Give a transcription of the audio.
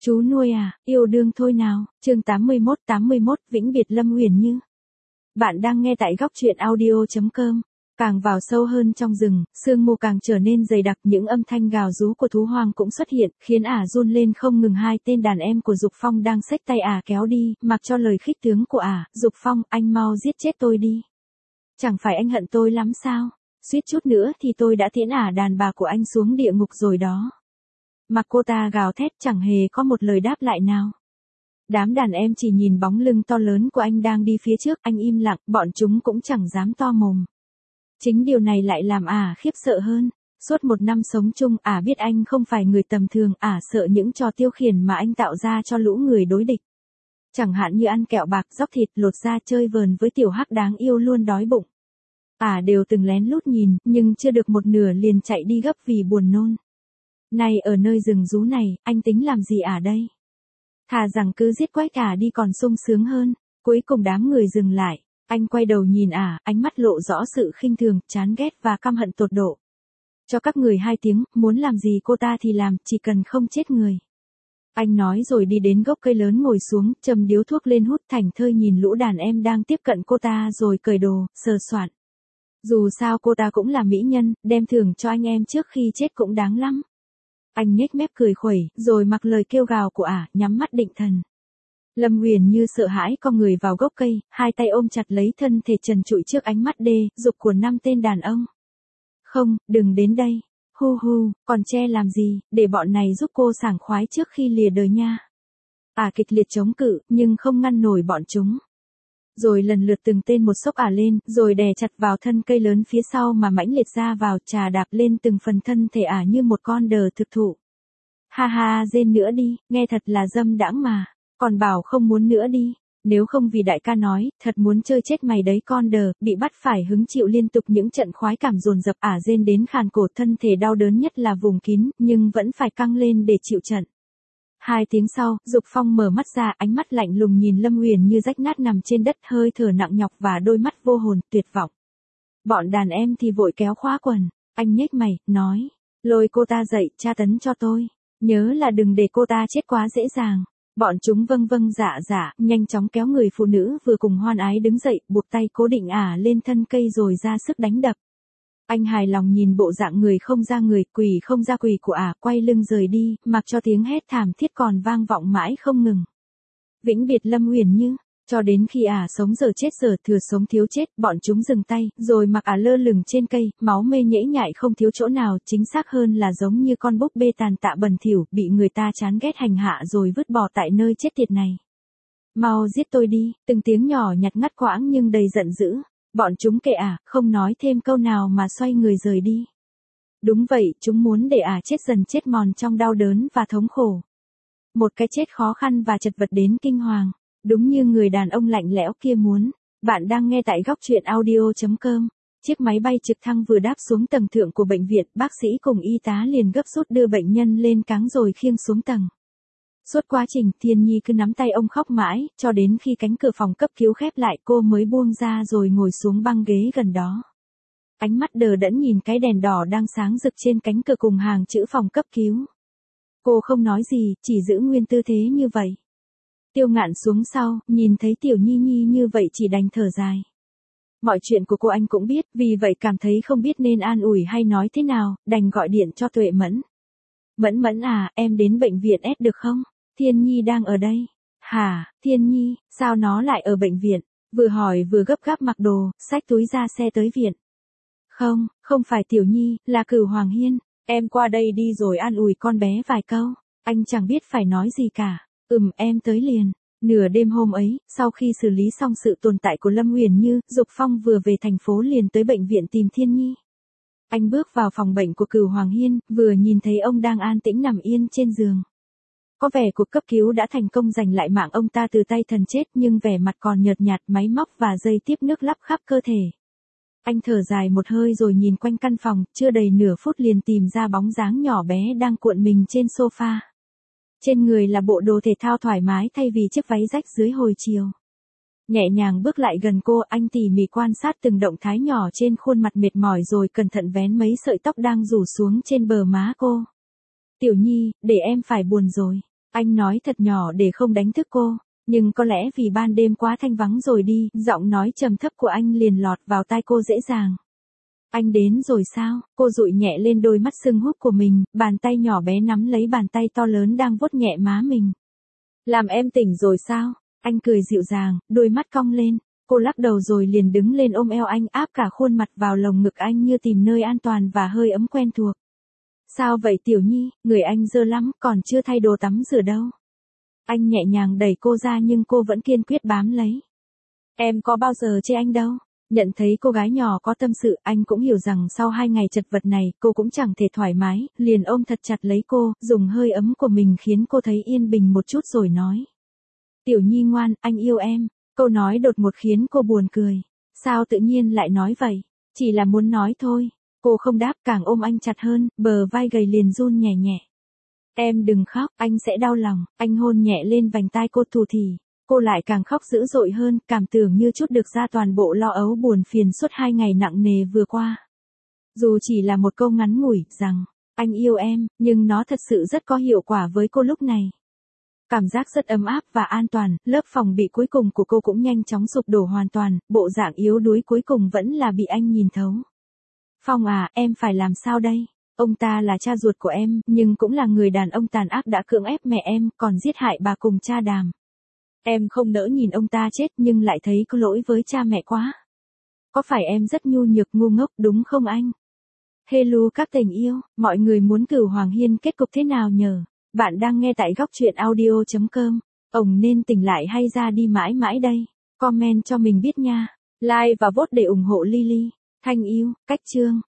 Chú nuôi à, yêu đương thôi nào, chương 81, Vĩnh biệt Lâm Huyền Như. Bạn đang nghe tại góc truyện audio.com. Càng vào sâu hơn trong rừng, sương mù càng trở nên dày đặc, những âm thanh gào rú của thú hoang cũng xuất hiện, khiến ả run lên không ngừng. Hai tên đàn em của Dục Phong đang xách tay ả kéo đi, mặc cho lời khích tướng của ả. Dục Phong, anh mau giết chết tôi đi. Chẳng phải anh hận tôi lắm sao? Suýt chút nữa thì tôi đã tiễn ả đàn bà của anh xuống địa ngục rồi đó. Mặc cô ta gào thét chẳng hề có một lời đáp lại nào. Đám đàn em chỉ nhìn bóng lưng to lớn của anh đang đi phía trước, anh im lặng, bọn chúng cũng chẳng dám to mồm. Chính điều này lại làm ả khiếp sợ hơn. Suốt một năm sống chung, ả biết anh không phải người tầm thường, ả sợ những trò tiêu khiển mà anh tạo ra cho lũ người đối địch. Chẳng hạn như ăn kẹo bạc, dóc thịt, lột da, chơi vờn với tiểu hắc đáng yêu luôn đói bụng. Ả đều từng lén lút nhìn, nhưng chưa được một nửa liền chạy đi gấp vì buồn nôn. Này, ở nơi rừng rú này, anh tính làm gì ả đây? Thà rằng cứ giết quách ả đi còn sung sướng hơn. Cuối cùng đám người dừng lại, anh quay đầu nhìn ả, ánh mắt lộ rõ sự khinh thường, chán ghét và căm hận tột độ. Cho các người 2 tiếng, muốn làm gì cô ta thì làm, chỉ cần không chết người. Anh nói rồi đi đến gốc cây lớn ngồi xuống, châm điếu thuốc lên hút, thảnh thơi nhìn lũ đàn em đang tiếp cận cô ta rồi cởi đồ, sờ soạn. Dù sao cô ta cũng là mỹ nhân, đem thưởng cho anh em trước khi chết cũng đáng lắm. Anh nhếch mép cười khuẩy, rồi mặc lời kêu gào của ả, nhắm mắt định thần. Lâm Huyền Như sợ hãi co người vào gốc cây, hai tay ôm chặt lấy thân thể trần trụi trước ánh mắt dục của 5 tên đàn ông. Không, đừng đến đây. Hu hu, còn che làm gì, để bọn này giúp cô sảng khoái trước khi lìa đời nha. Ả kịch liệt chống cự, nhưng không ngăn nổi bọn chúng. Rồi lần lượt từng tên một xốc ả lên, rồi đè chặt vào thân cây lớn phía sau mà mãnh liệt ra vào, chà đạp lên từng phần thân thể ả như một con đờ thực thụ. Ha ha, rên nữa đi, nghe thật là dâm đãng mà, còn bảo không muốn nữa đi, nếu không vì đại ca nói, thật muốn chơi chết mày đấy con đờ, bị bắt phải hứng chịu liên tục những trận khoái cảm dồn dập, ả rên đến khàn cổ, thân thể đau đớn nhất là vùng kín, nhưng vẫn phải căng lên để chịu trận. 2 tiếng sau, Dục Phong mở mắt ra, ánh mắt lạnh lùng nhìn Lâm Huyền Như rách nát nằm trên đất, hơi thở nặng nhọc và đôi mắt vô hồn, tuyệt vọng. Bọn đàn em thì vội kéo khóa quần, anh nhếch mày, nói, lôi cô ta dậy, tra tấn cho tôi, nhớ là đừng để cô ta chết quá dễ dàng. Bọn chúng vâng vâng dạ dạ, nhanh chóng kéo người phụ nữ vừa cùng hoan ái đứng dậy, buộc tay cố định ả lên thân cây rồi ra sức đánh đập. Anh hài lòng nhìn bộ dạng người không ra người, quỷ không ra quỷ của ả, quay lưng rời đi, mặc cho tiếng hét thảm thiết còn vang vọng mãi không ngừng. Vĩnh biệt Lâm Huyền Như, cho đến khi ả sống giờ chết giờ thừa sống thiếu chết, bọn chúng dừng tay, rồi mặc ả lơ lửng trên cây, máu mê nhễ nhại không thiếu chỗ nào, chính xác hơn là giống như con búp bê tàn tạ bẩn thỉu, bị người ta chán ghét hành hạ rồi vứt bỏ tại nơi chết tiệt này. Mau giết tôi đi, từng tiếng nhỏ nhặt ngắt quãng nhưng đầy giận dữ. Bọn chúng kệ ả, không nói thêm câu nào mà xoay người rời đi. Đúng vậy, chúng muốn để ả chết dần chết mòn trong đau đớn và thống khổ. Một cái chết khó khăn và chật vật đến kinh hoàng. Đúng như người đàn ông lạnh lẽo kia muốn. Bạn đang nghe tại góc truyện audio.com. Chiếc máy bay trực thăng vừa đáp xuống tầng thượng của bệnh viện, bác sĩ cùng y tá liền gấp rút đưa bệnh nhân lên cáng rồi khiêng xuống tầng. Suốt quá trình, Thiên Nhi cứ nắm tay ông khóc mãi, cho đến khi cánh cửa phòng cấp cứu khép lại cô mới buông ra rồi ngồi xuống băng ghế gần đó. Ánh mắt đờ đẫn nhìn cái đèn đỏ đang sáng rực trên cánh cửa cùng hàng chữ phòng cấp cứu. Cô không nói gì, chỉ giữ nguyên tư thế như vậy. Tiêu Ngạn xuống sau, nhìn thấy Tiểu Nhi Nhi như vậy chỉ đành thở dài. Mọi chuyện của cô anh cũng biết, vì vậy cảm thấy không biết nên an ủi hay nói thế nào, đành gọi điện cho Tuệ Mẫn. Mẫn Mẫn à, em đến bệnh viện S được không? Thiên Nhi đang ở đây. Hả, Thiên Nhi, sao nó lại ở bệnh viện? Vừa hỏi vừa gấp gáp mặc đồ, xách túi ra xe tới viện. Không, không phải Tiểu Nhi, là Cửu Hoàng Hiên. Em qua đây đi rồi an ủi con bé vài câu. Anh chẳng biết phải nói gì cả. Em tới liền. Nửa đêm hôm ấy, sau khi xử lý xong sự tồn tại của Lâm Huyền Như, Dục Phong vừa về thành phố liền tới bệnh viện tìm Thiên Nhi. Anh bước vào phòng bệnh của Cửu Hoàng Hiên, vừa nhìn thấy ông đang an tĩnh nằm yên trên giường. Có vẻ cuộc cấp cứu đã thành công giành lại mạng ông ta từ tay thần chết, nhưng vẻ mặt còn nhợt nhạt, máy móc và dây tiếp nước lắp khắp cơ thể. Anh thở dài một hơi rồi nhìn quanh căn phòng, chưa đầy nửa phút liền tìm ra bóng dáng nhỏ bé đang cuộn mình trên sofa. Trên người là bộ đồ thể thao thoải mái thay vì chiếc váy rách dưới hồi chiều. Nhẹ nhàng bước lại gần cô, anh tỉ mỉ quan sát từng động thái nhỏ trên khuôn mặt mệt mỏi rồi cẩn thận vén mấy sợi tóc đang rủ xuống trên bờ má cô. Tiểu Nhi, để em phải buồn rồi. Anh nói thật nhỏ để không đánh thức cô, nhưng có lẽ vì ban đêm quá thanh vắng rồi đi, giọng nói trầm thấp của anh liền lọt vào tai cô dễ dàng. Anh đến rồi sao? Cô dụi nhẹ lên đôi mắt sưng húp của mình, bàn tay nhỏ bé nắm lấy bàn tay to lớn đang vuốt nhẹ má mình. Làm em tỉnh rồi sao? Anh cười dịu dàng, đôi mắt cong lên. Cô lắc đầu rồi liền đứng lên ôm eo anh, áp cả khuôn mặt vào lồng ngực anh như tìm nơi an toàn và hơi ấm quen thuộc. Sao vậy Tiểu Nhi, người anh dơ lắm, còn chưa thay đồ tắm rửa đâu. Anh nhẹ nhàng đẩy cô ra nhưng cô vẫn kiên quyết bám lấy. Em có bao giờ chê anh đâu. Nhận thấy cô gái nhỏ có tâm sự, anh cũng hiểu rằng sau 2 ngày chật vật này, cô cũng chẳng thể thoải mái, liền ôm thật chặt lấy cô, dùng hơi ấm của mình khiến cô thấy yên bình một chút rồi nói. Tiểu Nhi ngoan, anh yêu em. Câu nói đột ngột khiến cô buồn cười. Sao tự nhiên lại nói vậy? Chỉ là muốn nói thôi. Cô không đáp, càng ôm anh chặt hơn, bờ vai gầy liền run nhẹ nhẹ. Em đừng khóc, anh sẽ đau lòng. Anh hôn nhẹ lên vành tai cô thủ thỉ. Cô lại càng khóc dữ dội hơn, cảm tưởng như trút được ra toàn bộ lo âu buồn phiền suốt 2 ngày nặng nề vừa qua. Dù chỉ là một câu ngắn ngủi, rằng, anh yêu em, nhưng nó thật sự rất có hiệu quả với cô lúc này. Cảm giác rất ấm áp và an toàn, lớp phòng bị cuối cùng của cô cũng nhanh chóng sụp đổ hoàn toàn, bộ dạng yếu đuối cuối cùng vẫn là bị anh nhìn thấu. Phong à, em phải làm sao đây? Ông ta là cha ruột của em, nhưng cũng là người đàn ông tàn ác đã cưỡng ép mẹ em, còn giết hại bà cùng cha Đàm. Em không nỡ nhìn ông ta chết nhưng lại thấy có lỗi với cha mẹ quá. Có phải em rất nhu nhược ngu ngốc đúng không anh? Hello các tình yêu, mọi người muốn Cửu Hoàng Hiên kết cục thế nào nhờ? Bạn đang nghe tại góc truyện audio.com. Ông nên tỉnh lại hay ra đi mãi mãi đây? Comment cho mình biết nha. Like và vote để ủng hộ Lily. Thanh yêu, cách chương.